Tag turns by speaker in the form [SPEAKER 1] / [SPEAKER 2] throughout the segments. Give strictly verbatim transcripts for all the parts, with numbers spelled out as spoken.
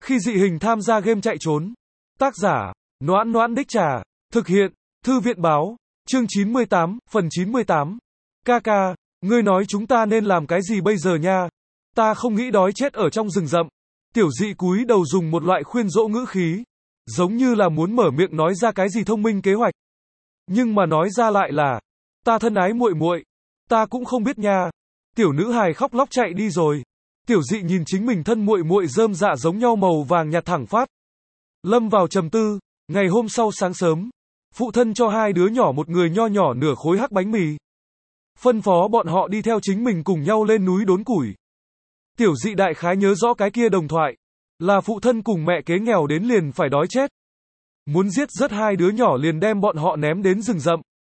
[SPEAKER 1] Khi dị hình tham gia game chạy trốn. Tác giả, Noãn Noãn Đích Trà. Thực hiện, Thư viện báo. Chương chín mươi tám, phần chín mươi tám. Ca ca, ngươi nói chúng ta nên làm cái gì bây giờ nha? Ta không nghĩ đói chết ở trong rừng rậm. Tiểu dị cúi đầu dùng một loại khuyên dỗ ngữ khí. Giống như là muốn mở miệng nói ra cái gì thông minh kế hoạch. Nhưng mà nói ra lại là, ta thân ái muội muội, ta cũng không biết nha. Tiểu nữ hài khóc lóc chạy đi rồi. Tiểu dị nhìn chính mình thân muội muội rơm dạ giống nhau màu vàng nhạt thẳng phát. Lâm vào trầm tư. Ngày hôm sau sáng sớm, phụ thân cho hai đứa nhỏ một người nho nhỏ nửa khối hắc bánh mì. Phân phó bọn họ đi theo chính mình cùng nhau lên núi đốn củi. Tiểu dị đại khái nhớ rõ cái kia đồng thoại. Là phụ thân cùng mẹ kế nghèo đến liền phải đói chết. Muốn giết rất hai đứa nhỏ liền đem bọn họ ném đến rừng rậm.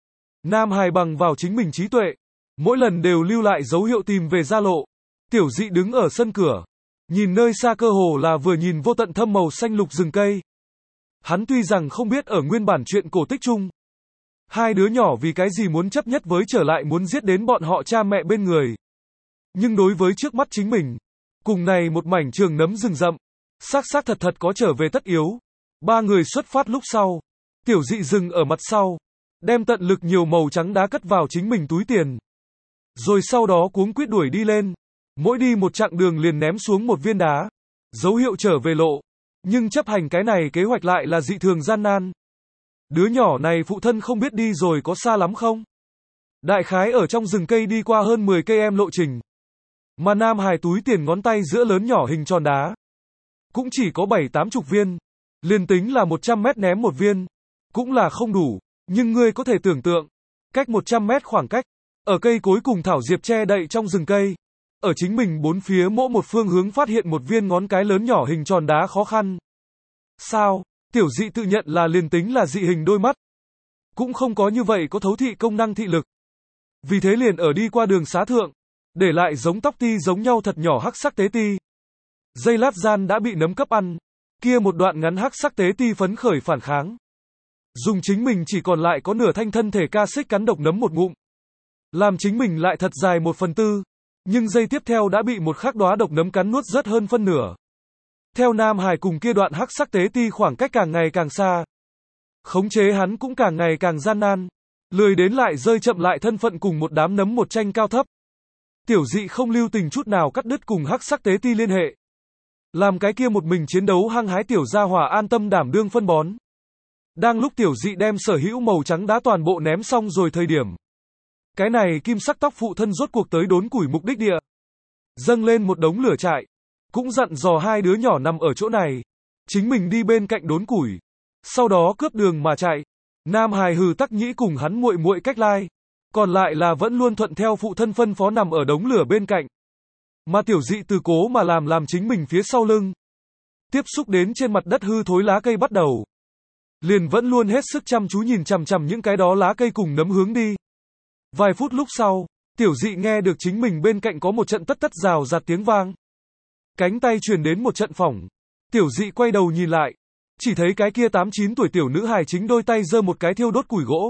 [SPEAKER 1] Nam hài bằng vào chính mình trí tuệ. Mỗi lần đều lưu lại dấu hiệu tìm về gia lộ. Tiểu dị đứng ở sân cửa. Nhìn nơi xa cơ hồ là vừa nhìn vô tận thâm màu xanh lục rừng cây. Hắn tuy rằng không biết ở nguyên bản chuyện cổ tích chung. Hai đứa nhỏ vì cái gì muốn chấp nhất với trở lại muốn giết đến bọn họ cha mẹ bên người. Nhưng đối với trước mắt chính mình. Cùng này một mảnh trường nấm rừng rậm. Xác xác thật thật có trở về tất yếu. Ba người xuất phát lúc sau. Tiểu dị dừng ở mặt sau. Đem tận lực nhiều màu trắng đá cất vào chính mình túi tiền. Rồi sau đó cuống quýt đuổi đi lên. Mỗi đi một chặng đường liền ném xuống một viên đá. Dấu hiệu trở về lộ. Nhưng chấp hành cái này kế hoạch lại là dị thường gian nan. Đứa nhỏ này phụ thân không biết đi rồi có xa lắm không? Đại khái ở trong rừng cây đi qua hơn mười cây em lộ trình. Mà nam hài túi tiền ngón tay giữa lớn nhỏ hình tròn đá. Cũng chỉ có bảy tám chục viên. Liền tính là một trăm mét ném một viên. Cũng là không đủ. Nhưng ngươi có thể tưởng tượng. Cách một trăm mét khoảng cách. Ở cây cối cùng thảo diệp che đậy trong rừng cây. Ở chính mình bốn phía mỗi một phương hướng phát hiện một viên ngón cái lớn nhỏ hình tròn đá khó khăn. Sao? Tiểu dị tự nhận là liền tính là dị hình đôi mắt. Cũng không có như vậy có thấu thị công năng thị lực. Vì thế liền ở đi qua đường xá thượng. Để lại giống tóc ti giống nhau thật nhỏ hắc sắc tế ti. Dây lát gian đã bị nấm cấp ăn. Kia một đoạn ngắn hắc sắc tế ti phấn khởi phản kháng. Dùng chính mình chỉ còn lại có nửa thanh thân thể ca xích cắn độc nấm một ngụm. Làm chính mình lại thật dài một phần tư. Nhưng giây tiếp theo đã bị một khắc đóa độc nấm cắn nuốt rất hơn phân nửa. Theo nam hài cùng kia đoạn hắc sắc tế ti khoảng cách càng ngày càng xa. Khống chế hắn cũng càng ngày càng gian nan. Lười đến lại rơi chậm lại thân phận cùng một đám nấm một tranh cao thấp. Tiểu dị không lưu tình chút nào cắt đứt cùng hắc sắc tế ti liên hệ. Làm cái kia một mình chiến đấu hăng hái tiểu gia hỏa an tâm đảm đương phân bón. Đang lúc tiểu dị đem sở hữu màu trắng đá toàn bộ ném xong rồi thời điểm. Cái này kim sắc tóc phụ thân rốt cuộc tới đốn củi mục đích địa. Dâng lên một đống lửa trại. Cũng dặn dò hai đứa nhỏ nằm ở chỗ này. Chính mình đi bên cạnh đốn củi. Sau đó cướp đường mà chạy. Nam hài hừ tắc nhĩ cùng hắn muội muội cách lai. Còn lại là vẫn luôn thuận theo phụ thân phân phó nằm ở đống lửa bên cạnh. Mà tiểu dị từ cố mà làm làm chính mình phía sau lưng. Tiếp xúc đến trên mặt đất hư thối lá cây bắt đầu. Liền vẫn luôn hết sức chăm chú nhìn chằm chằm những cái đó lá cây cùng nấm hướng đi. Vài phút lúc sau, tiểu dị nghe được chính mình bên cạnh có một trận tất tất rào rạt tiếng vang. Cánh tay truyền đến một trận phỏng. Tiểu dị quay đầu nhìn lại. Chỉ thấy cái kia tám chín tuổi tiểu nữ hài chính đôi tay giơ một cái thiêu đốt củi gỗ.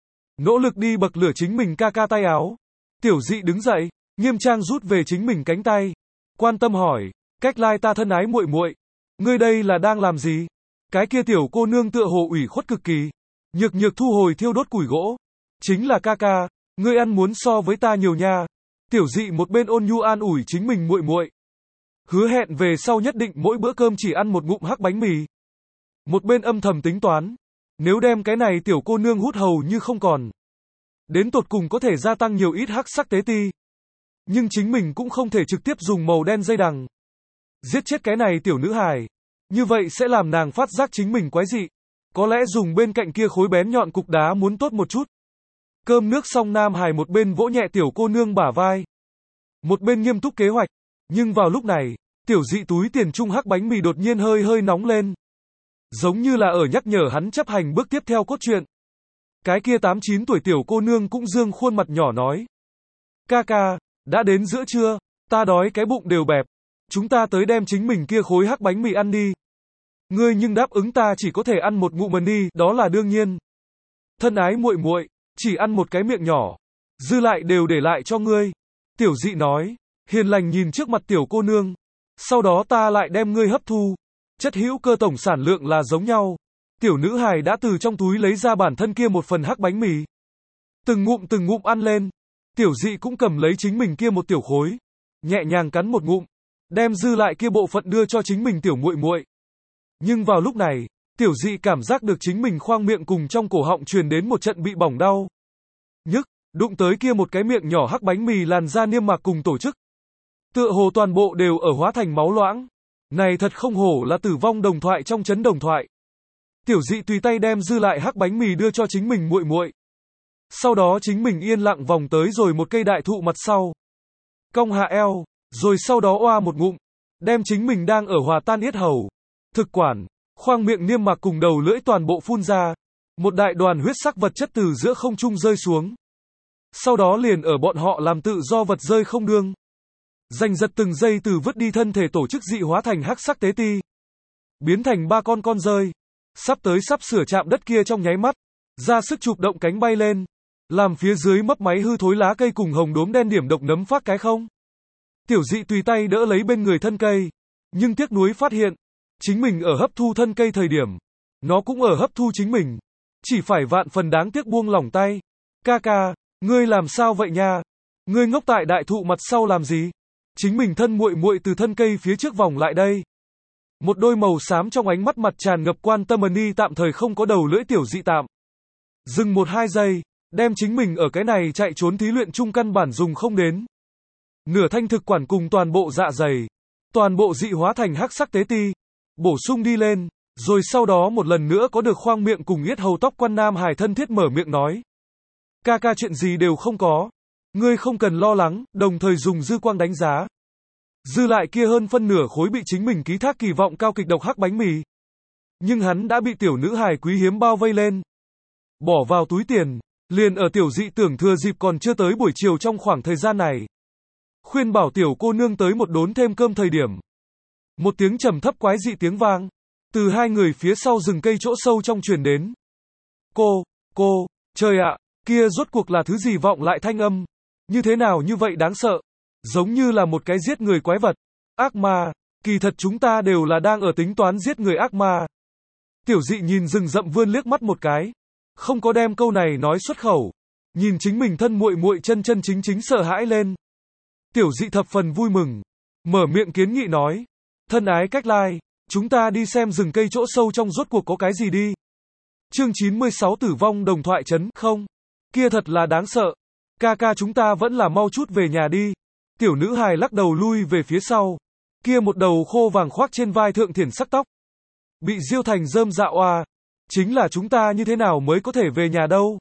[SPEAKER 1] Nỗ lực đi bậc lửa chính mình ca ca tay áo. Tiểu dị đứng dậy, nghiêm trang rút về chính mình cánh tay. Quan tâm hỏi, cách lai ta thân ái muội muội, ngươi đây là đang làm gì? Cái kia tiểu cô nương tựa hồ ủy khuất cực kỳ. Nhược nhược thu hồi thiêu đốt củi gỗ. Chính là ca ca, ngươi ăn muốn so với ta nhiều nha. Tiểu dị một bên ôn nhu an ủi chính mình muội muội. Hứa hẹn về sau nhất định mỗi bữa cơm chỉ ăn một ngụm hắc bánh mì. Một bên âm thầm tính toán. Nếu đem cái này tiểu cô nương hút hầu như không còn. Đến tột cùng có thể gia tăng nhiều ít hắc sắc tế ti. Nhưng chính mình cũng không thể trực tiếp dùng màu đen dây đằng. Giết chết cái này tiểu nữ hài. Như vậy sẽ làm nàng phát giác chính mình quái dị. Có lẽ dùng bên cạnh kia khối bén nhọn cục đá muốn tốt một chút. Cơm nước xong nam hài một bên vỗ nhẹ tiểu cô nương bả vai. Một bên nghiêm túc kế hoạch. Nhưng vào lúc này, tiểu dị túi tiền trung hắc bánh mì đột nhiên hơi hơi nóng lên. Giống như là ở nhắc nhở hắn chấp hành bước tiếp theo cốt truyện. Cái kia tám chín tuổi tiểu cô nương cũng dương khuôn mặt nhỏ nói. Ca ca, đã đến giữa trưa, ta đói cái bụng đều bẹp. Chúng ta tới đem chính mình kia khối hắc bánh mì ăn đi. Ngươi nhưng đáp ứng ta chỉ có thể ăn một ngụm mần đi, đó là đương nhiên. Thân ái muội muội, chỉ ăn một cái miệng nhỏ. Dư lại đều để lại cho ngươi. Tiểu dị nói, hiền lành nhìn trước mặt tiểu cô nương. Sau đó ta lại đem ngươi hấp thu. Chất hữu cơ tổng sản lượng là giống nhau. Tiểu nữ hài đã từ trong túi lấy ra bản thân kia một phần hắc bánh mì. Từng ngụm từng ngụm ăn lên. Tiểu dị cũng cầm lấy chính mình kia một tiểu khối. Nhẹ nhàng cắn một ngụm. Đem dư lại kia bộ phận đưa cho chính mình tiểu muội muội. Nhưng vào lúc này, tiểu dị cảm giác được chính mình khoang miệng cùng trong cổ họng truyền đến một trận bị bỏng đau. Nhức, đụng tới kia một cái miệng nhỏ hắc bánh mì làn da niêm mạc cùng tổ chức. Tựa hồ toàn bộ đều ở hóa thành máu loãng. Này thật không hổ là tử vong đồng thoại trong chấn đồng thoại. Tiểu dị tùy tay đem dư lại hắc bánh mì đưa cho chính mình muội muội. Sau đó chính mình yên lặng vòng tới rồi một cây đại thụ mặt sau. Cong hạ eo, rồi sau đó oa một ngụm, đem chính mình đang ở hòa tan yết hầu, thực quản, khoang miệng niêm mạc cùng đầu lưỡi toàn bộ phun ra. Một đại đoàn huyết sắc vật chất từ giữa không trung rơi xuống. Sau đó liền ở bọn họ làm tự do vật rơi không đương. Giành giật từng giây từ vứt đi thân thể tổ chức dị hóa thành hắc sắc tế ti. Biến thành ba con con rơi. Sắp tới sắp sửa chạm đất kia trong nháy mắt. Ra sức chụp động cánh bay lên. Làm phía dưới mấp máy hư thối lá cây cùng hồng đốm đen điểm độc nấm phát cái không. Tiểu dị tùy tay đỡ lấy bên người thân cây. Nhưng tiếc nuối phát hiện. Chính mình ở hấp thu thân cây thời điểm. Nó cũng ở hấp thu chính mình. Chỉ phải vạn phần đáng tiếc buông lỏng tay. Ca ca, ngươi làm sao vậy nha? Ngươi ngốc tại đại thụ mặt sau làm gì? Chính mình thân muội muội từ thân cây phía trước vòng lại đây. Một đôi màu xám trong ánh mắt mặt tràn ngập quan tâm ni tạm thời không có đầu lưỡi tiểu dị tạm. Dừng một hai giây, đem chính mình ở cái này chạy trốn thí luyện chung căn bản dùng không đến. Nửa thanh thực quản cùng toàn bộ dạ dày. Toàn bộ dị hóa thành hắc sắc tế ti. Bổ sung đi lên. Rồi sau đó một lần nữa có được khoang miệng cùng yết hầu tóc quan nam hài thân thiết mở miệng nói. Ca ca chuyện gì đều không có. Ngươi không cần lo lắng, đồng thời dùng dư quang đánh giá. Dư lại kia hơn phân nửa khối bị chính mình ký thác kỳ vọng cao kịch độc hắc bánh mì. Nhưng hắn đã bị tiểu nữ hài quý hiếm bao vây lên. Bỏ vào túi tiền, liền ở tiểu dị tưởng thừa dịp còn chưa tới buổi chiều trong khoảng thời gian này. Khuyên bảo tiểu cô nương tới một đốn thêm cơm thời điểm. Một tiếng trầm thấp quái dị tiếng vang. Từ hai người phía sau rừng cây chỗ sâu trong truyền đến. Cô, cô, trời ạ, kia rốt cuộc là thứ gì vọng lại thanh âm. Như thế nào như vậy đáng sợ. Giống như là một cái giết người quái vật. Ác ma, kỳ thật chúng ta đều là đang ở tính toán giết người ác ma. Tiểu dị nhìn rừng rậm vươn liếc mắt một cái. Không có đem câu này nói xuất khẩu. Nhìn chính mình thân muội muội chân chân chính chính sợ hãi lên. Tiểu dị thập phần vui mừng. Mở miệng kiến nghị nói. Thân ái cách lai. Chúng ta đi xem rừng cây chỗ sâu trong rốt cuộc có cái gì đi. Chương chín mươi sáu tử vong đồng thoại chấn không. Kia thật là đáng sợ. Ca ca chúng ta vẫn là mau chút về nhà đi. Tiểu nữ hài lắc đầu lui về phía sau. Kia một đầu khô vàng khoác trên vai thượng thiển sắc tóc. Bị diêu thành rơm dạ oa. Chính là chúng ta như thế nào mới có thể về nhà đâu.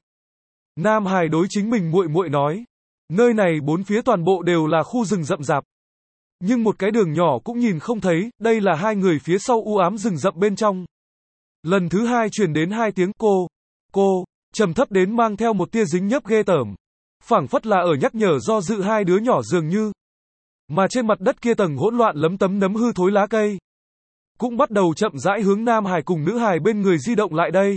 [SPEAKER 1] Nam hài đối chính mình muội muội nói. Nơi này bốn phía toàn bộ đều là khu rừng rậm rạp. Nhưng một cái đường nhỏ cũng nhìn không thấy, đây là hai người phía sau u ám rừng rậm bên trong. Lần thứ hai truyền đến hai tiếng cô, cô, trầm thấp đến mang theo một tia dính nhớp ghê tởm. Phảng phất là ở nhắc nhở do dự hai đứa nhỏ dường như. Mà trên mặt đất kia tầng hỗn loạn lấm tấm nấm hư thối lá cây. Cũng bắt đầu chậm rãi hướng nam hài cùng nữ hài bên người di động lại đây.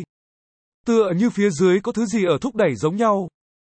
[SPEAKER 1] Tựa như phía dưới có thứ gì ở thúc đẩy giống nhau.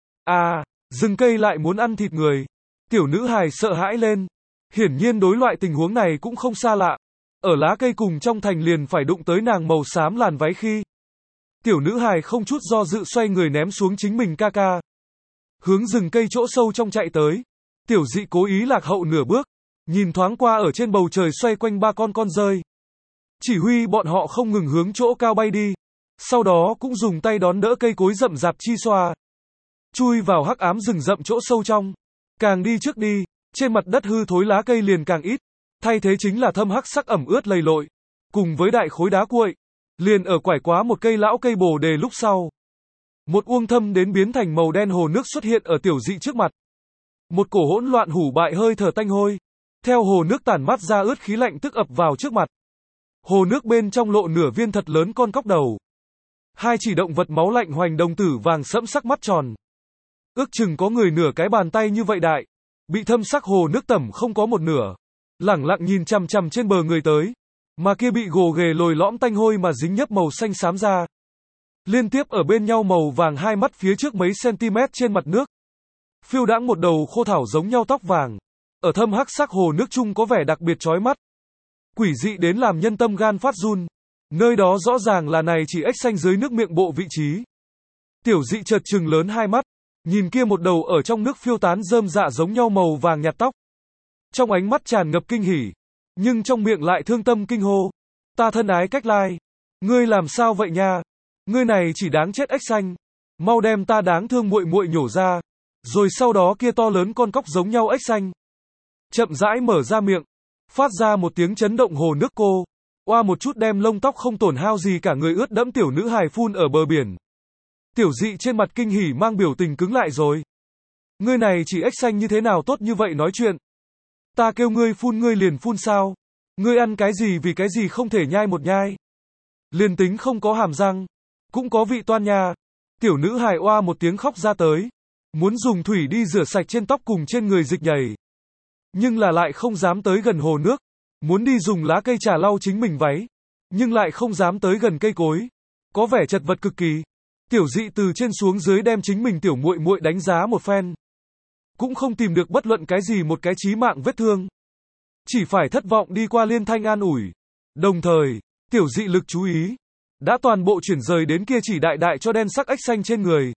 [SPEAKER 1] À, rừng cây lại muốn ăn thịt người. Tiểu nữ hài sợ hãi lên. Hiển nhiên đối loại tình huống này cũng không xa lạ. Ở lá cây cùng trong thành liền phải đụng tới nàng màu xám làn váy khi. Tiểu nữ hài không chút do dự xoay người ném xuống chính mình ca ca. Hướng rừng cây chỗ sâu trong chạy tới. Tiểu dị cố ý lạc hậu nửa bước. Nhìn thoáng qua ở trên bầu trời xoay quanh ba con con rơi. Chỉ huy bọn họ không ngừng hướng chỗ cao bay đi. Sau đó cũng dùng tay đón đỡ cây cối rậm rạp chi xoa. Chui vào hắc ám rừng rậm chỗ sâu trong. Càng đi trước đi. Trên mặt đất hư thối lá cây liền càng ít, thay thế chính là thâm hắc sắc ẩm ướt lầy lội, cùng với đại khối đá cuội. Liền ở quải quá một cây lão cây bồ đề lúc sau. Một uông thâm đến biến thành màu đen hồ nước xuất hiện ở tiểu dị trước mặt. Một cổ hỗn loạn hủ bại hơi thở tanh hôi. Theo hồ nước tản mát ra ướt khí lạnh tức ập vào trước mặt. Hồ nước bên trong lộ nửa viên thật lớn con cóc đầu. Hai chỉ động vật máu lạnh hoành đồng tử vàng sẫm sắc mắt tròn. Ước chừng có người nửa cái bàn tay như vậy đại. Bị thâm sắc hồ nước tẩm không có một nửa. Lẳng lặng nhìn chằm chằm trên bờ người tới. Mà kia bị gồ ghề lồi lõm tanh hôi mà dính nhấp màu xanh xám ra. Liên tiếp ở bên nhau màu vàng hai mắt phía trước mấy cm trên mặt nước. Phiêu đãng một đầu khô thảo giống nhau tóc vàng. Ở thâm hắc sắc hồ nước chung có vẻ đặc biệt chói mắt. Quỷ dị đến làm nhân tâm gan phát run. Nơi đó rõ ràng là này chỉ ếch xanh dưới nước miệng bộ vị trí. Tiểu dị chợt trừng lớn hai mắt, nhìn kia một đầu ở trong nước phiêu tán rơm dạ giống nhau màu vàng nhạt tóc. Trong ánh mắt tràn ngập kinh hỉ, nhưng trong miệng lại thương tâm kinh hô. Ta thân ái Cách Lai, ngươi làm sao vậy nha? Ngươi này chỉ đáng chết ếch xanh, mau đem ta đáng thương muội muội nhổ ra. Rồi sau đó kia to lớn con cóc giống nhau ếch xanh chậm rãi mở ra miệng, phát ra một tiếng chấn động hồ nước cô. Oa một chút đem lông tóc không tổn hao gì cả người ướt đẫm tiểu nữ hài phun ở bờ biển. Tiểu dị trên mặt kinh hỉ mang biểu tình cứng lại rồi. Ngươi này chỉ ếch xanh như thế nào tốt như vậy nói chuyện? Ta kêu ngươi phun ngươi liền phun sao? Ngươi ăn cái gì vì cái gì không thể nhai một nhai? Liền tính không có hàm răng, cũng có vị toan nha. Tiểu nữ hài oa một tiếng khóc ra tới, muốn dùng thủy đi rửa sạch trên tóc cùng trên người dịch nhầy. Nhưng là lại không dám tới gần hồ nước, muốn đi dùng lá cây trà lau chính mình váy, nhưng lại không dám tới gần cây cối, có vẻ chật vật cực kỳ. Tiểu dị từ trên xuống dưới đem chính mình tiểu muội muội đánh giá một phen, cũng không tìm được bất luận cái gì một cái chí mạng vết thương, chỉ phải thất vọng đi qua liên thanh an ủi. Đồng thời, tiểu dị lực chú ý đã toàn bộ chuyển rời đến kia chỉ đại đại cho đen sắc ếch xanh trên người.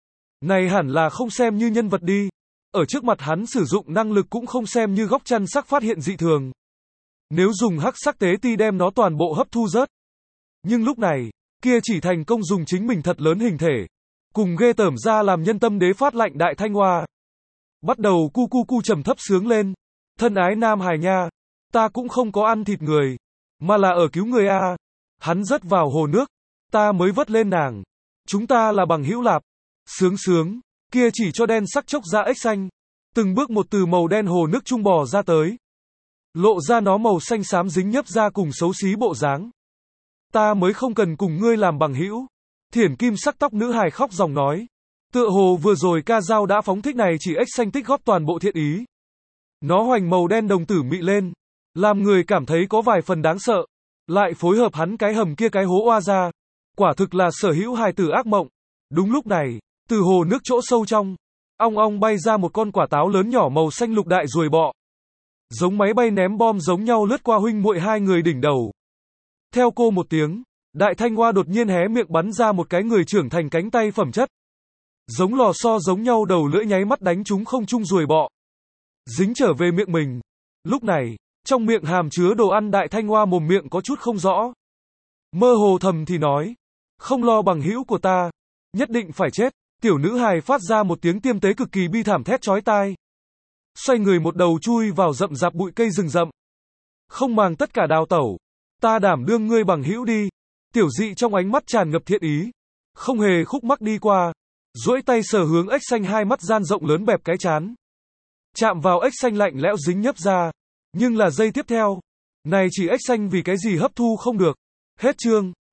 [SPEAKER 1] Này hẳn là không xem như nhân vật đi, ở trước mặt hắn sử dụng năng lực cũng không xem như góc chăn sắc phát hiện dị thường. Nếu dùng hắc sắc tế ti đem nó toàn bộ hấp thu rớt. Nhưng lúc này, kia chỉ thành công dùng chính mình thật lớn hình thể, cùng ghê tởm ra làm nhân tâm đế phát lạnh đại thanh hoa. Bắt đầu cu cu cu trầm thấp sướng lên. Thân ái nam hài nha, ta cũng không có ăn thịt người, mà là ở cứu người a. Hắn rớt vào hồ nước, ta mới vớt lên nàng. Chúng ta là bằng hữu lạp. Sướng sướng, kia chỉ cho đen sắc chốc ra ếch xanh, từng bước một từ màu đen hồ nước trung bò ra tới. Lộ ra nó màu xanh xám dính nhấp ra cùng xấu xí bộ dáng. Ta mới không cần cùng ngươi làm bằng hữu. Thiển kim sắc tóc nữ hài khóc ròng nói. Tựa hồ vừa rồi ca dao đã phóng thích này chỉ ếch xanh tích góp toàn bộ thiện ý. Nó hoành màu đen đồng tử mị lên, làm người cảm thấy có vài phần đáng sợ. Lại phối hợp hắn cái hầm kia cái hố oa ra. Quả thực là sở hữu hài tử ác mộng. Đúng lúc này, từ hồ nước chỗ sâu trong, ong ong bay ra một con quả táo lớn nhỏ màu xanh lục đại ruồi bọ. Giống máy bay ném bom giống nhau lướt qua huynh muội hai người đỉnh đầu. Theo cô một tiếng, đại thanh hoa đột nhiên hé miệng bắn ra một cái người trưởng thành cánh tay phẩm chất. Giống lò xo giống nhau đầu lưỡi nháy mắt đánh trúng không trung ruồi bọ. Dính trở về miệng mình. Lúc này, trong miệng hàm chứa đồ ăn đại thanh hoa mồm miệng có chút không rõ. Mơ hồ thầm thì nói. Không lo bằng hữu của ta. Nhất định phải chết. Tiểu nữ hài phát ra một tiếng tiêm tế cực kỳ bi thảm thét chói tai. Xoay người một đầu chui vào rậm rạp bụi cây rừng rậm. Không màng tất cả đào tẩu. Ta đảm đương ngươi bằng hữu đi. Tiểu dị trong ánh mắt tràn ngập thiện ý. Không hề khúc mắc đi qua. Duỗi tay sờ hướng ếch xanh hai mắt gian rộng lớn bẹp cái chán. Chạm vào ếch xanh lạnh lẽo dính nhấp ra. Nhưng là giây tiếp theo. Này chỉ ếch xanh vì cái gì hấp thu không được. Hết chương.